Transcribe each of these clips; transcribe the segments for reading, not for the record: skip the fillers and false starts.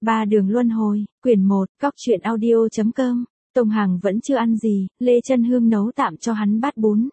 Ba đường luân hồi, quyển 1, cóc truyện audio.com. Tông Hằng vẫn chưa ăn gì, Lê Chân Hương nấu tạm cho hắn bát bún.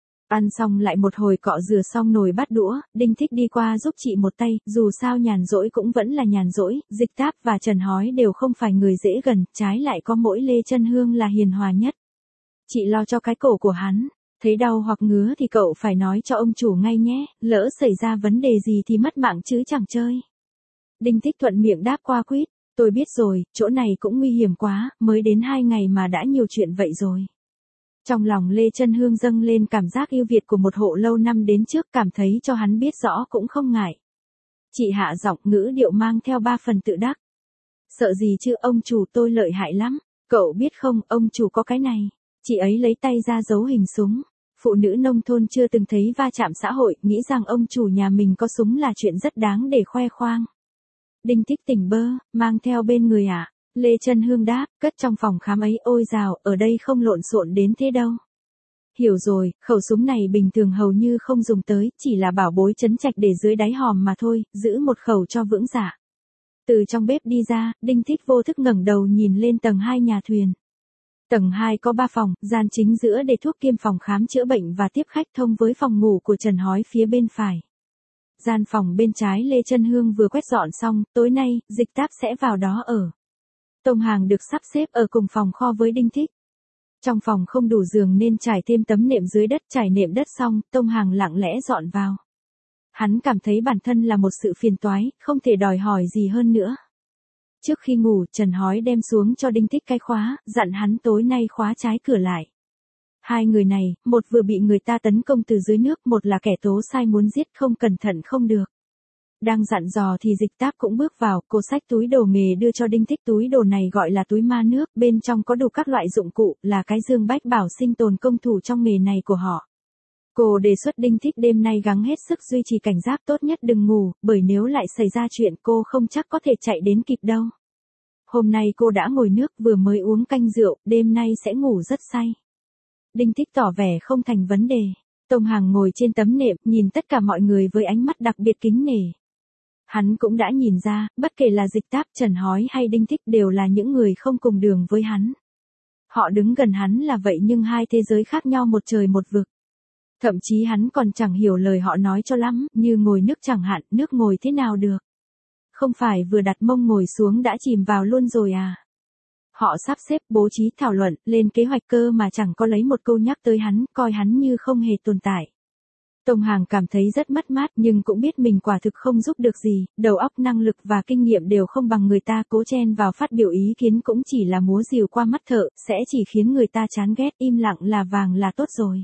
Ăn xong lại một hồi cọ rửa xong nồi bát đũa, Đinh Thích đi qua giúp chị một tay, dù sao nhàn rỗi cũng vẫn là nhàn rỗi, Dịch Táp và Trần Hói đều không phải người dễ gần, trái lại có mỗi Lê Chân Hương là hiền hòa nhất. Chị lo cho cái cổ của hắn, thấy đau hoặc ngứa thì cậu phải nói cho ông chủ ngay nhé, lỡ xảy ra vấn đề gì thì mất mạng chứ chẳng chơi. Đinh Thích thuận miệng đáp qua quýt, tôi biết rồi, chỗ này cũng nguy hiểm quá, mới đến 2 ngày mà đã nhiều chuyện vậy rồi. Trong lòng Lê Chân Hương dâng lên cảm giác yêu Việt của một hộ lâu năm đến trước, cảm thấy cho hắn biết rõ cũng không ngại. Chị hạ giọng, ngữ điệu mang theo 3 phần tự đắc. Sợ gì chứ, ông chủ tôi lợi hại lắm, cậu biết không, ông chủ có cái này. Chị ấy lấy tay ra giấu hình súng. Phụ nữ nông thôn chưa từng thấy va chạm xã hội, nghĩ rằng ông chủ nhà mình có súng là chuyện rất đáng để khoe khoang. Đinh Thích tỉnh bơ, mang theo bên người à? Lê Chân Hương đáp, cất trong phòng khám ấy, ôi dào, ở đây không lộn xộn đến thế đâu. Hiểu rồi, khẩu súng này bình thường hầu như không dùng tới, chỉ là bảo bối trấn trạch để dưới đáy hòm mà thôi, giữ một khẩu cho vững dạ. Từ trong bếp đi ra, Đinh Thích vô thức ngẩng đầu nhìn lên tầng 2 nhà thuyền. Tầng 2 có 3 phòng, gian chính giữa để thuốc kiêm phòng khám chữa bệnh và tiếp khách thông với phòng ngủ của Trần Hói phía bên phải. Gian phòng bên trái Lê Chân Hương vừa quét dọn xong, tối nay, Dịch Táp sẽ vào đó ở. Tông Hằng được sắp xếp ở cùng phòng kho với Đinh Thích. Trong phòng không đủ giường nên trải thêm tấm nệm dưới đất, trải nệm đất xong, Tông Hằng lặng lẽ dọn vào. Hắn cảm thấy bản thân là một sự phiền toái, không thể đòi hỏi gì hơn nữa. Trước khi ngủ, Trần Hói đem xuống cho Đinh Thích cái khóa, dặn hắn tối nay khóa trái cửa lại. Hai người này, một vừa bị người ta tấn công từ dưới nước, một là kẻ tố sai muốn giết, không cẩn thận không được. Đang dặn dò thì Dịch Táp cũng bước vào, cô xách túi đồ nghề đưa cho Đinh Thích, túi đồ này gọi là túi ma nước, bên trong có đủ các loại dụng cụ, là cái dương bách bảo sinh tồn công thủ trong nghề này của họ. Cô đề xuất Đinh Thích đêm nay gắng hết sức duy trì cảnh giác, tốt nhất đừng ngủ, bởi nếu lại xảy ra chuyện cô không chắc có thể chạy đến kịp đâu. Hôm nay cô đã ngồi nước, vừa mới uống canh rượu, đêm nay sẽ ngủ rất say. Đinh Thích tỏ vẻ không thành vấn đề. Tông Hằng ngồi trên tấm nệm, nhìn tất cả mọi người với ánh mắt đặc biệt kính nể. Hắn cũng đã nhìn ra, bất kể là Dịch Táp, Trần Hói hay Đinh Thích đều là những người không cùng đường với hắn. Họ đứng gần hắn là vậy nhưng hai thế giới khác nhau một trời một vực. Thậm chí hắn còn chẳng hiểu lời họ nói cho lắm, như ngồi nước chẳng hạn, nước ngồi thế nào được. Không phải vừa đặt mông ngồi xuống đã chìm vào luôn rồi à. Họ sắp xếp, bố trí, thảo luận, lên kế hoạch cơ mà chẳng có lấy một câu nhắc tới hắn, coi hắn như không hề tồn tại. Tông Hằng cảm thấy rất mất mát nhưng cũng biết mình quả thực không giúp được gì, đầu óc năng lực và kinh nghiệm đều không bằng người ta, cố chen vào phát biểu ý kiến cũng chỉ là múa rìu qua mắt thợ, sẽ chỉ khiến người ta chán ghét, im lặng là vàng là tốt rồi.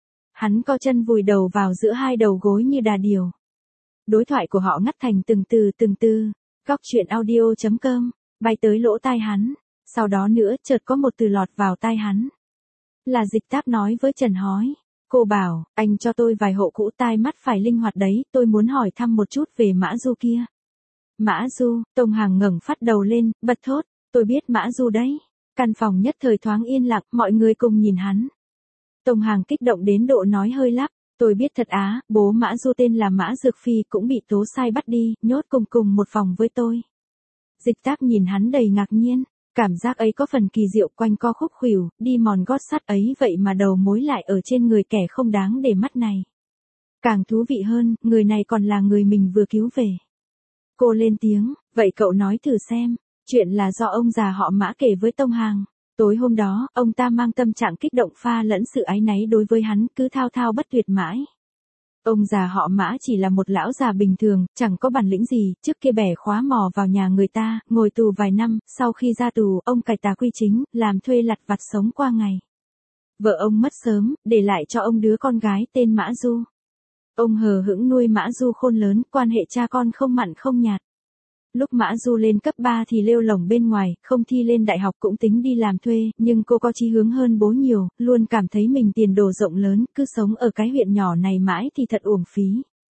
Hắn co chân vùi đầu vào giữa hai đầu gối như đà điểu. Đối thoại của họ ngắt thành từng từ, cóc truyện audio.com, bay tới lỗ tai hắn. Sau đó nữa, chợt có một từ lọt vào tai hắn. Là Dịch Táp nói với Trần Hói. Cô bảo, anh cho tôi vài hộ cũ, tai mắt phải linh hoạt đấy, tôi muốn hỏi thăm một chút về Mã Du kia. Mã Du, Tông Hằng ngẩng phát đầu lên, bật thốt, tôi biết Mã Du đấy. Căn phòng nhất thời thoáng yên lặng, mọi người cùng nhìn hắn. Tông Hằng kích động đến độ nói hơi lắp, tôi biết thật á, bố Mã Du tên là Mã Dược Phi cũng bị tố sai bắt đi, nhốt cùng một phòng với tôi. Dịch Táp nhìn hắn đầy ngạc nhiên. Cảm giác ấy có phần kỳ diệu, quanh co khúc khuỷu, đi mòn gót sắt ấy vậy mà đầu mối lại ở trên người kẻ không đáng để mắt này. Càng thú vị hơn, người này còn là người mình vừa cứu về. Cô lên tiếng, vậy cậu nói thử xem, chuyện là do ông già họ Mã kể với Tông Hằng. Tối hôm đó, ông ta mang tâm trạng kích động pha lẫn sự áy náy đối với hắn, cứ thao thao bất tuyệt mãi. Ông già họ Mã chỉ là một lão già bình thường, chẳng có bản lĩnh gì, trước kia bẻ khóa mò vào nhà người ta, ngồi tù vài năm, sau khi ra tù, ông cải tà quy chính, làm thuê lặt vặt sống qua ngày. Vợ ông mất sớm, để lại cho ông đứa con gái tên Mã Du. Ông hờ hững nuôi Mã Du khôn lớn, quan hệ cha con không mặn không nhạt. Lúc Mã Du lên cấp 3 thì lêu lổng bên ngoài, không thi lên đại học cũng tính đi làm thuê, nhưng cô có chí hướng hơn bố nhiều, luôn cảm thấy mình tiền đồ rộng lớn, cứ sống ở cái huyện nhỏ này mãi thì thật uổng phí.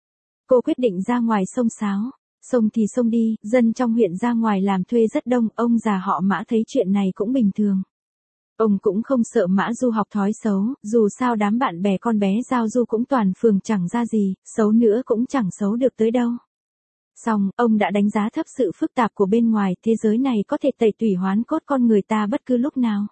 Cô quyết định ra ngoài xông xáo, xông thì xông đi, dân trong huyện ra ngoài làm thuê rất đông, ông già họ Mã thấy chuyện này cũng bình thường. Ông cũng không sợ Mã Du học thói xấu, dù sao đám bạn bè con bé giao du cũng toàn phường chẳng ra gì, xấu nữa cũng chẳng xấu được tới đâu. Xong, ông đã đánh giá thấp sự phức tạp của bên ngoài, thế giới này có thể tẩy tủy hoán cốt con người ta bất cứ lúc nào.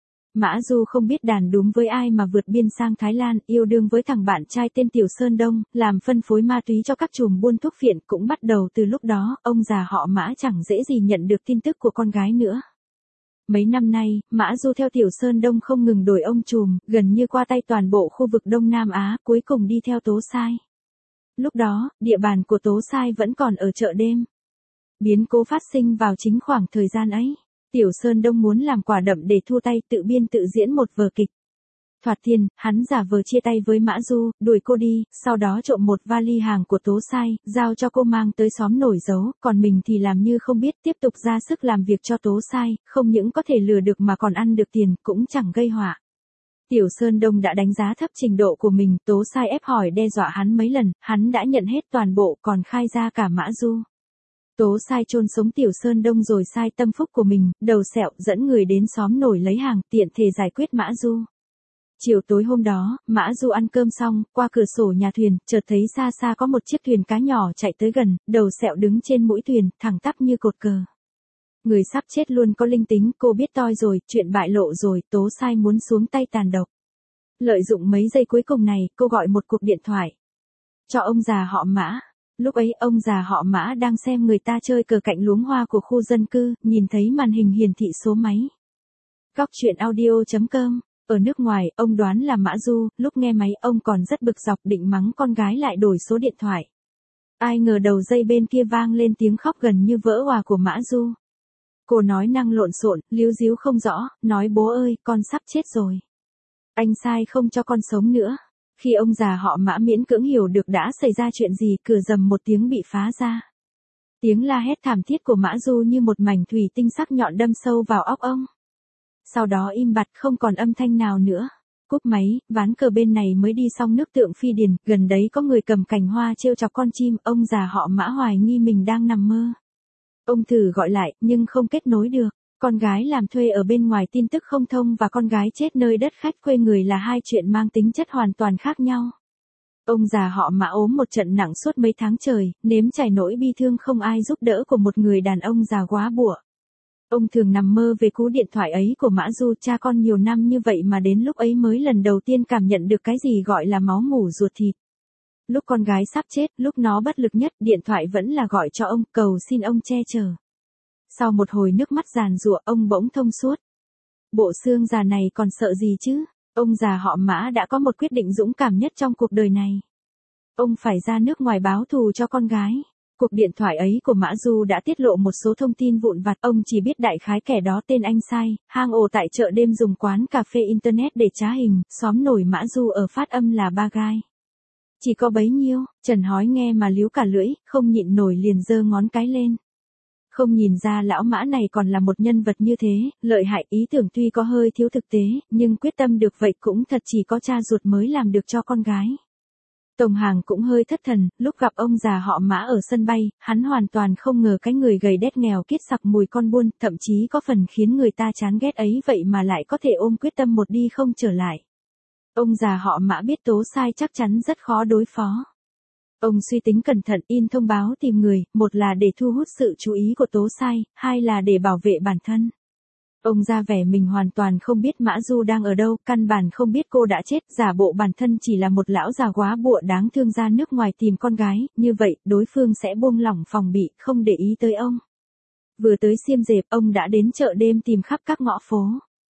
Mã Du không biết đàn đúng với ai mà vượt biên sang Thái Lan, yêu đương với thằng bạn trai tên Tiểu Sơn Đông, làm phân phối ma túy cho các chùm buôn thuốc phiện. Cũng bắt đầu từ lúc đó, ông già họ Mã chẳng dễ gì nhận được tin tức của con gái nữa. Mấy năm nay, Mã Du theo Tiểu Sơn Đông không ngừng đổi ông trùm, gần như qua tay toàn bộ khu vực Đông Nam Á, cuối cùng đi theo Tố Sai. Lúc đó, địa bàn của Tố Sai vẫn còn ở chợ đêm. Biến cố phát sinh vào chính khoảng thời gian ấy. Tiểu Sơn Đông muốn làm quả đậm để thu tay, tự biên tự diễn một vở kịch. Thoạt tiên, hắn giả vờ chia tay với Mã Du, đuổi cô đi, sau đó trộm một vali hàng của Tố Sai, giao cho cô mang tới xóm nổi giấu, còn mình thì làm như không biết, tiếp tục ra sức làm việc cho Tố Sai, không những có thể lừa được mà còn ăn được tiền, cũng chẳng gây họa. Tiểu Sơn Đông đã đánh giá thấp trình độ của mình, Tố Sai ép hỏi đe dọa hắn mấy lần, hắn đã nhận hết toàn bộ, còn khai ra cả Mã Du. Tố Sai chôn sống Tiểu Sơn Đông rồi sai tâm phúc của mình, đầu sẹo, dẫn người đến xóm nổi lấy hàng, tiện thể giải quyết Mã Du. Chiều tối hôm đó, Mã Du ăn cơm xong, qua cửa sổ nhà thuyền, chợt thấy xa xa có một chiếc thuyền cá nhỏ chạy tới gần, đầu sẹo đứng trên mũi thuyền, thẳng tắp như cột cờ. Người sắp chết luôn có linh tính, cô biết toi rồi, chuyện bại lộ rồi, Tố Sai muốn xuống tay tàn độc. Lợi dụng mấy giây cuối cùng này, cô gọi một cuộc điện thoại cho ông già họ Mã. Lúc ấy, ông già họ Mã đang xem người ta chơi cờ cạnh luống hoa của khu dân cư, nhìn thấy màn hình hiển thị số máy. Góc chuyện audio.com. Ở nước ngoài, ông đoán là Mã Du, lúc nghe máy ông còn rất bực dọc định mắng con gái lại đổi số điện thoại. Ai ngờ đầu dây bên kia vang lên tiếng khóc gần như vỡ òa của Mã Du. Cô nói năng lộn xộn, líu díu không rõ, nói bố ơi, con sắp chết rồi. Anh sai không cho con sống nữa. Khi ông già họ Mã miễn cưỡng hiểu được đã xảy ra chuyện gì, cửa rầm một tiếng bị phá ra. Tiếng la hét thảm thiết của Mã Du như một mảnh thủy tinh sắc nhọn đâm sâu vào óc ông. Sau đó im bặt không còn âm thanh nào nữa. Cúp máy, ván cờ bên này mới đi xong nước Tượng Phi Điền, gần đấy có người cầm cành hoa trêu chọc con chim, ông già họ Mã hoài nghi mình đang nằm mơ. Ông thử gọi lại, nhưng không kết nối được. Con gái làm thuê ở bên ngoài tin tức không thông và con gái chết nơi đất khách quê người là hai chuyện mang tính chất hoàn toàn khác nhau. Ông già họ Mã ốm một trận nặng suốt mấy tháng trời, nếm trải nỗi bi thương không ai giúp đỡ của một người đàn ông già quá bụa. Ông thường nằm mơ về cú điện thoại ấy của Mã Du, cha con nhiều năm như vậy mà đến lúc ấy mới lần đầu tiên cảm nhận được cái gì gọi là máu mủ ruột thịt. Lúc con gái sắp chết, lúc nó bất lực nhất, điện thoại vẫn là gọi cho ông, cầu xin ông che chở. Sau một hồi nước mắt giàn giụa, ông bỗng thông suốt. Bộ xương già này còn sợ gì chứ? Ông già họ Mã đã có một quyết định dũng cảm nhất trong cuộc đời này. Ông phải ra nước ngoài báo thù cho con gái. Cuộc điện thoại ấy của Mã Du đã tiết lộ một số thông tin vụn vặt, ông chỉ biết đại khái kẻ đó tên anh Sai, hang ổ tại chợ đêm dùng quán cà phê internet để trá hình, xóm nổi Mã Du ở phát âm là Ba Gai. Chỉ có bấy nhiêu, Trần Hói nghe mà líu cả lưỡi, không nhịn nổi liền giơ ngón cái lên. Không nhìn ra lão Mã này còn là một nhân vật như thế, lợi hại, ý tưởng tuy có hơi thiếu thực tế, nhưng quyết tâm được vậy cũng thật chỉ có cha ruột mới làm được cho con gái. Tổng Hàng cũng hơi thất thần, lúc gặp ông già họ Mã ở sân bay, hắn hoàn toàn không ngờ cái người gầy đét nghèo kiết sặc mùi con buôn, thậm chí có phần khiến người ta chán ghét ấy vậy mà lại có thể ôm quyết tâm một đi không trở lại. Ông già họ Mã biết Tố Sai chắc chắn rất khó đối phó. Ông suy tính cẩn thận, in thông báo tìm người, một là để thu hút sự chú ý của Tố Sai, hai là để bảo vệ bản thân. Ông ra vẻ mình hoàn toàn không biết Mã Du đang ở đâu, căn bản không biết cô đã chết, giả bộ bản thân chỉ là một lão già quá bụa đáng thương ra nước ngoài tìm con gái, như vậy, đối phương sẽ buông lỏng phòng bị, không để ý tới ông. Vừa tới Xiêm Dẹp, ông đã đến chợ đêm tìm khắp các ngõ phố.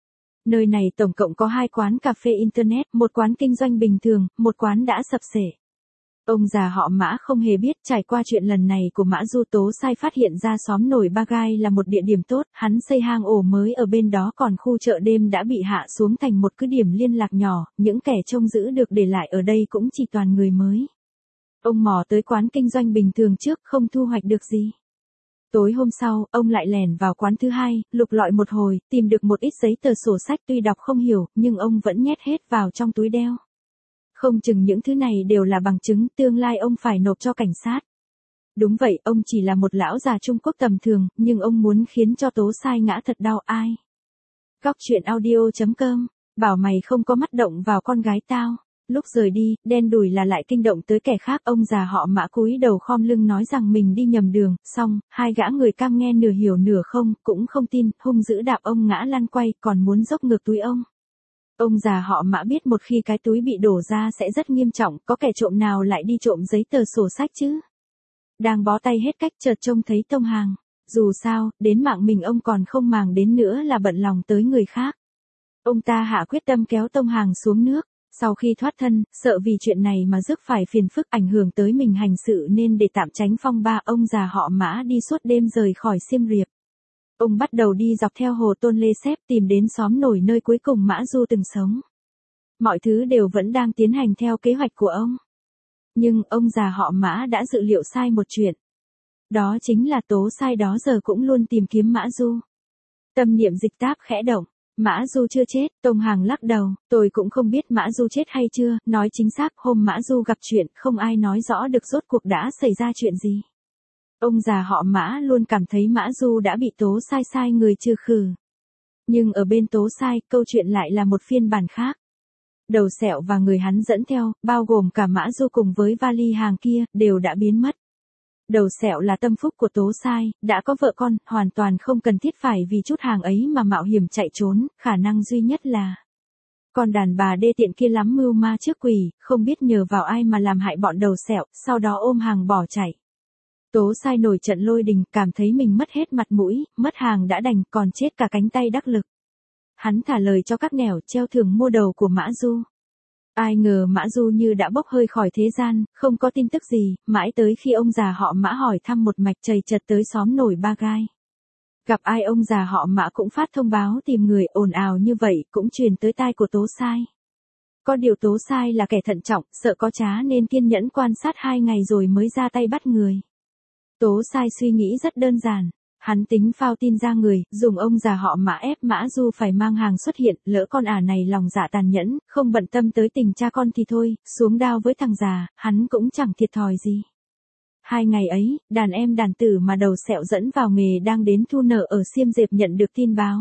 Nơi này tổng cộng có 2 quán cà phê internet, một quán kinh doanh bình thường, một quán đã sập xể. Ông già họ Mã không hề biết, trải qua chuyện lần này của Mã Du, Tố Sai phát hiện ra xóm nổi Ba Gai là một địa điểm tốt, hắn xây hang ổ mới ở bên đó, còn khu chợ đêm đã bị hạ xuống thành một cứ điểm liên lạc nhỏ, những kẻ trông giữ được để lại ở đây cũng chỉ toàn người mới. Ông mò tới quán kinh doanh bình thường trước, không thu hoạch được gì. Tối hôm sau, ông lại lẻn vào quán thứ hai, lục lọi một hồi, tìm được một ít giấy tờ sổ sách tuy đọc không hiểu, nhưng ông vẫn nhét hết vào trong túi đeo. Không chừng những thứ này đều là bằng chứng tương lai ông phải nộp cho cảnh sát. Đúng vậy, ông chỉ là một lão già Trung Quốc tầm thường, nhưng ông muốn khiến cho Tố Sai ngã thật đau ai. Góc chuyện audio.com, bảo mày không có mắt động vào con gái tao. Lúc rời đi, đen đủi là lại kinh động tới kẻ khác, ông già họ Mã cúi đầu khom lưng nói rằng mình đi nhầm đường, xong, hai gã người cam nghe nửa hiểu nửa không, cũng không tin, hung dữ đạp ông ngã lăn quay, còn muốn dốc ngược túi ông. Ông già họ Mã biết một khi cái túi bị đổ ra sẽ rất nghiêm trọng, có kẻ trộm nào lại đi trộm giấy tờ sổ sách chứ? Đang bó tay hết cách chợt trông thấy tông hàng. Dù sao, đến mạng mình ông còn không màng đến nữa là bận lòng tới người khác. Ông ta hạ quyết tâm kéo tông hàng xuống nước. Sau khi thoát thân, sợ vì chuyện này mà rước phải phiền phức ảnh hưởng tới mình hành sự nên để tạm tránh phong ba, ông già họ Mã đi suốt đêm rời khỏi Siem Reap. Ông bắt đầu đi dọc theo hồ Tôn Lê Sép tìm đến xóm nổi nơi cuối cùng Mã Du từng sống. Mọi thứ đều vẫn đang tiến hành theo kế hoạch của ông. Nhưng ông già họ Mã đã dự liệu sai một chuyện. Đó chính là Tố Sai đó giờ cũng luôn tìm kiếm Mã Du. Tâm niệm Dịch Táp khẽ động. Mã Du chưa chết, Tông Hàng lắc đầu, tôi cũng không biết Mã Du chết hay chưa, nói chính xác hôm Mã Du gặp chuyện không ai nói rõ được rốt cuộc đã xảy ra chuyện gì. Ông già họ Mã luôn cảm thấy Mã Du đã bị Tố Sai sai người trừ khử. Nhưng ở bên Tố Sai, câu chuyện lại là một phiên bản khác. Đầu sẹo và người hắn dẫn theo, bao gồm cả Mã Du cùng với vali hàng kia, đều đã biến mất. Đầu sẹo là tâm phúc của Tố Sai, đã có vợ con, hoàn toàn không cần thiết phải vì chút hàng ấy mà mạo hiểm chạy trốn, khả năng duy nhất là con đàn bà đê tiện kia lắm mưu ma trước quỷ, không biết nhờ vào ai mà làm hại bọn đầu sẹo, sau đó ôm hàng bỏ chạy. Tố Sai nổi trận lôi đình, cảm thấy mình mất hết mặt mũi, mất hàng đã đành, còn chết cả cánh tay đắc lực. Hắn thả lời cho các nẻo treo thưởng mua đầu của Mã Du. Ai ngờ Mã Du như đã bốc hơi khỏi thế gian, không có tin tức gì, mãi tới khi ông già họ Mã hỏi thăm một mạch chầy chật tới xóm nổi Ba Gai. Gặp ai ông già họ Mã cũng phát thông báo tìm người, ồn ào như vậy cũng truyền tới tai của Tố Sai. Có điều Tố Sai là kẻ thận trọng, sợ có trá nên kiên nhẫn quan sát 2 ngày rồi mới ra tay bắt người. Tố Sai suy nghĩ rất đơn giản. Hắn tính phao tin ra người, dùng ông già họ Mã ép Mã Du phải mang hàng xuất hiện, lỡ con ả này lòng dạ tàn nhẫn, không bận tâm tới tình cha con thì thôi, xuống đao với thằng già, hắn cũng chẳng thiệt thòi gì. 2 ngày ấy, đàn em đàn tử mà đầu sẹo dẫn vào nghề đang đến thu nợ ở Siem Reap nhận được tin báo.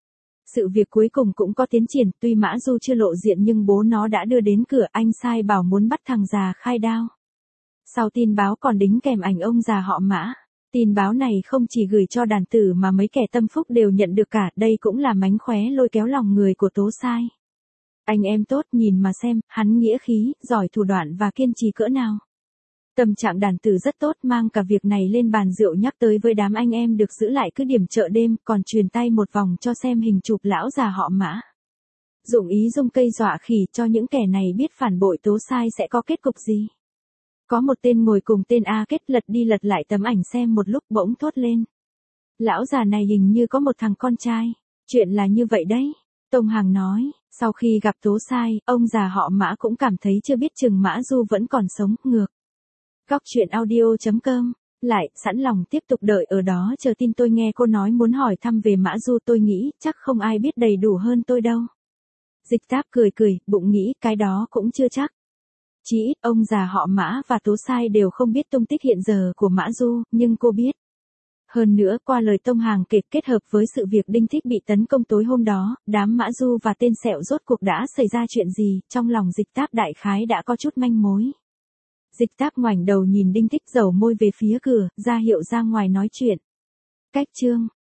Sự việc cuối cùng cũng có tiến triển, tuy Mã Du chưa lộ diện nhưng bố nó đã đưa đến cửa, anh sai bảo muốn bắt thằng già khai đao. Sau tin báo còn đính kèm ảnh ông già họ Mã. Tin báo này không chỉ gửi cho đàn tử mà mấy kẻ tâm phúc đều nhận được cả, đây cũng là mánh khóe lôi kéo lòng người của Tố Sai. Anh em tốt nhìn mà xem, hắn nghĩa khí, giỏi thủ đoạn và kiên trì cỡ nào. Tâm trạng đàn tử rất tốt, mang cả việc này lên bàn rượu nhắc tới với đám anh em được giữ lại cứ điểm chợ đêm, còn truyền tay một vòng cho xem hình chụp lão già họ Mã. Dụng ý dung cây dọa khỉ cho những kẻ này biết phản bội Tố Sai sẽ có kết cục gì. Có một tên ngồi cùng tên A Kết lật đi lật lại tấm ảnh xem một lúc bỗng thốt lên. Lão già này hình như có một thằng con trai. Chuyện là như vậy đấy. Tông Hàng nói, sau khi gặp Tố Sai, ông già họ Mã cũng cảm thấy chưa biết chừng Mã Du vẫn còn sống, ngược. Góc truyện audio.com. Lại, sẵn lòng tiếp tục đợi ở đó chờ tin tôi nghe cô nói muốn hỏi thăm về Mã Du, tôi nghĩ chắc không ai biết đầy đủ hơn tôi đâu. Dịch Táp cười cười, bụng nghĩ cái đó cũng chưa chắc. Chỉ ít ông già họ Mã và Tố Sai đều không biết tung tích hiện giờ của Mã Du, nhưng cô biết. Hơn nữa qua lời Tông Hàng kể kết hợp với sự việc Đinh Thích bị tấn công tối hôm đó, đám Mã Du và tên sẹo rốt cuộc đã xảy ra chuyện gì, trong lòng Dịch Táp đại khái đã có chút manh mối. Dịch Táp ngoảnh đầu nhìn Đinh Thích dầu môi về phía cửa, ra hiệu ra ngoài nói chuyện. Cách chương